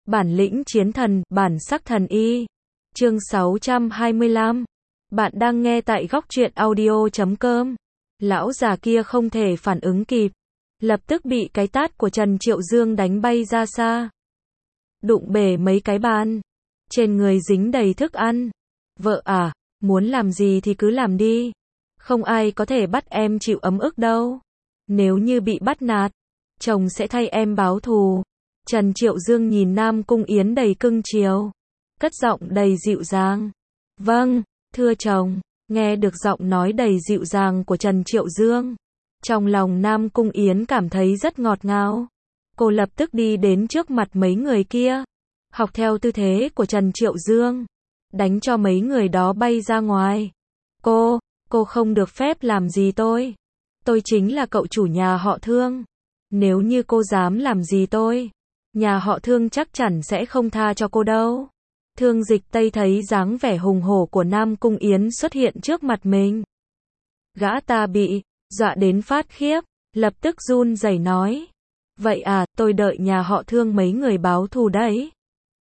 Bản lĩnh chiến thần, bản sắc thần y. Chương 625. Bạn đang nghe tại góc truyện audio.com. Lão già kia không thể phản ứng kịp, lập tức bị cái tát của Trần Triệu Dương đánh bay ra xa. Đụng bể mấy cái bàn, trên người dính đầy thức ăn. Vợ à, muốn làm gì thì cứ làm đi. Không ai có thể bắt em chịu ấm ức đâu. Nếu như bị bắt nạt, chồng sẽ thay em báo thù. Trần Triệu Dương nhìn Nam Cung Yến đầy cưng chiều, cất giọng đầy dịu dàng. Vâng, thưa chồng. Nghe được giọng nói đầy dịu dàng của Trần Triệu Dương, trong lòng Nam Cung Yến cảm thấy rất ngọt ngào. Cô lập tức đi đến trước mặt mấy người kia, học theo tư thế của Trần Triệu Dương, đánh cho mấy người đó bay ra ngoài. Cô không được phép làm gì tôi. Tôi chính là cậu chủ nhà họ Thương. Nếu như cô dám làm gì tôi, nhà họ Thương chắc chắn sẽ không tha cho cô đâu. Thương Dịch Tây thấy dáng vẻ hùng hổ của Nam Cung Yến xuất hiện trước mặt mình. Gã ta bị dọa đến phát khiếp, lập tức run rẩy nói. Vậy à, tôi đợi nhà họ Thương mấy người báo thù đấy.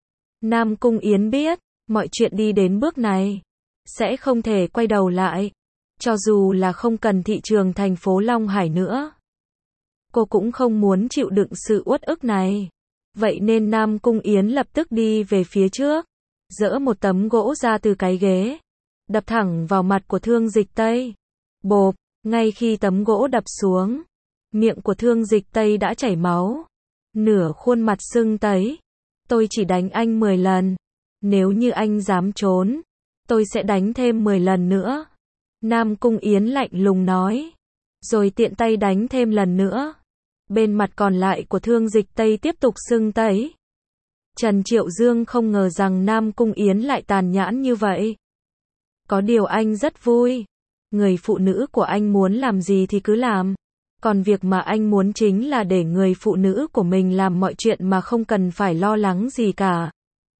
Nam Cung Yến biết, mọi chuyện đi đến bước này, sẽ không thể quay đầu lại. Cho dù là không cần thị trường thành phố Long Hải nữa, cô cũng không muốn chịu đựng sự uất ức này. Vậy nên Nam Cung Yến lập tức đi về phía trước, giở một tấm gỗ ra từ cái ghế, đập thẳng vào mặt của Thương Dịch Tây. Bộp, ngay khi tấm gỗ đập xuống, miệng của Thương Dịch Tây đã chảy máu, nửa khuôn mặt sưng tấy. Tôi chỉ đánh anh 10 lần. Nếu như anh dám trốn, tôi sẽ đánh thêm 10 lần nữa. Nam Cung Yến lạnh lùng nói, rồi tiện tay đánh thêm lần nữa. Bên mặt còn lại của Thương Dịch Tây tiếp tục sưng tấy. Trần Triệu Dương không ngờ rằng Nam Cung Yến lại tàn nhẫn như vậy. Có điều anh rất vui. Người phụ nữ của anh muốn làm gì thì cứ làm. Còn việc mà anh muốn chính là để người phụ nữ của mình làm mọi chuyện mà không cần phải lo lắng gì cả.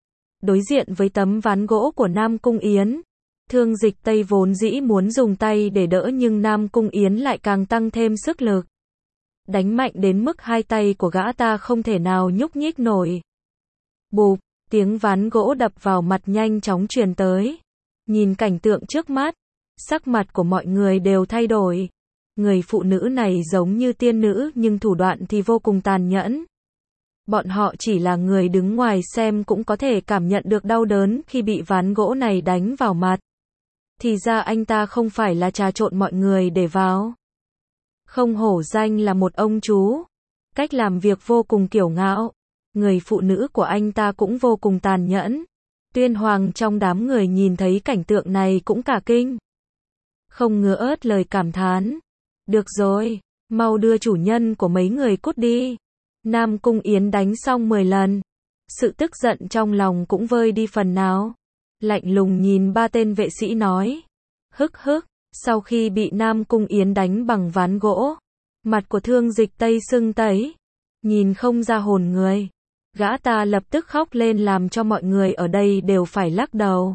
Đối diện với tấm ván gỗ của Nam Cung Yến, Thương Dịch Tây vốn dĩ muốn dùng tay để đỡ, nhưng Nam Cung Yến lại càng tăng thêm sức lực. Đánh mạnh đến mức hai tay của gã ta không thể nào nhúc nhích nổi. Bụp, tiếng ván gỗ đập vào mặt nhanh chóng truyền tới. Nhìn cảnh tượng trước mắt, sắc mặt của mọi người đều thay đổi. Người phụ nữ này giống như tiên nữ nhưng thủ đoạn thì vô cùng tàn nhẫn. Bọn họ chỉ là người đứng ngoài xem cũng có thể cảm nhận được đau đớn khi bị ván gỗ này đánh vào mặt. Thì ra anh ta không phải là trà trộn mọi người để vào. Không hổ danh là một ông chú. Cách làm việc vô cùng kiêu ngạo. Người phụ nữ của anh ta cũng vô cùng tàn nhẫn. Tuyên Hoàng trong đám người nhìn thấy cảnh tượng này cũng cả kinh. Không ngứa ớt lời cảm thán. Được rồi, mau đưa chủ nhân của mấy người cút đi. Nam Cung Yến đánh xong 10 lần. Sự tức giận trong lòng cũng vơi đi phần nào. Lạnh lùng nhìn ba tên vệ sĩ nói. Hức hức, sau khi bị Nam Cung Yến đánh bằng ván gỗ, mặt của Thương Dịch Tây sưng tấy, nhìn không ra hồn người. Gã ta lập tức khóc lên làm cho mọi người ở đây đều phải lắc đầu.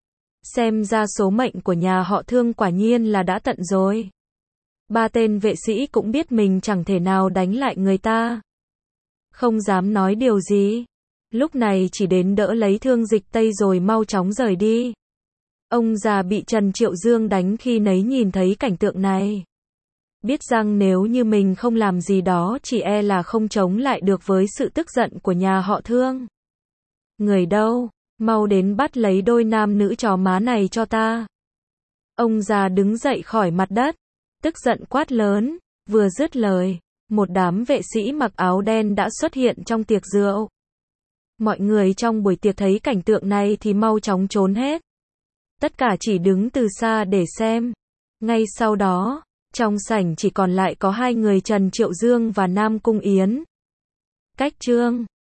Xem ra số mệnh của nhà họ Thương quả nhiên là đã tận rồi. Ba tên vệ sĩ cũng biết mình chẳng thể nào đánh lại người ta, không dám nói điều gì. Lúc này chỉ đến đỡ lấy Thương Dịch Tây rồi mau chóng rời đi. Ông già bị Trần Triệu Dương đánh khi nấy nhìn thấy cảnh tượng này, biết rằng nếu như mình không làm gì đó chỉ e là không chống lại được với sự tức giận của nhà họ Thương. Người đâu, mau đến bắt lấy đôi nam nữ chó má này cho ta. Ông già đứng dậy khỏi mặt đất, tức giận quát lớn. Vừa dứt lời, một đám vệ sĩ mặc áo đen đã xuất hiện trong tiệc rượu. Mọi người trong buổi tiệc thấy cảnh tượng này thì mau chóng trốn hết. Tất cả chỉ đứng từ xa để xem. Ngay sau đó, trong sảnh chỉ còn lại có hai người Trần Triệu Dương và Nam Cung Yến. Cách chương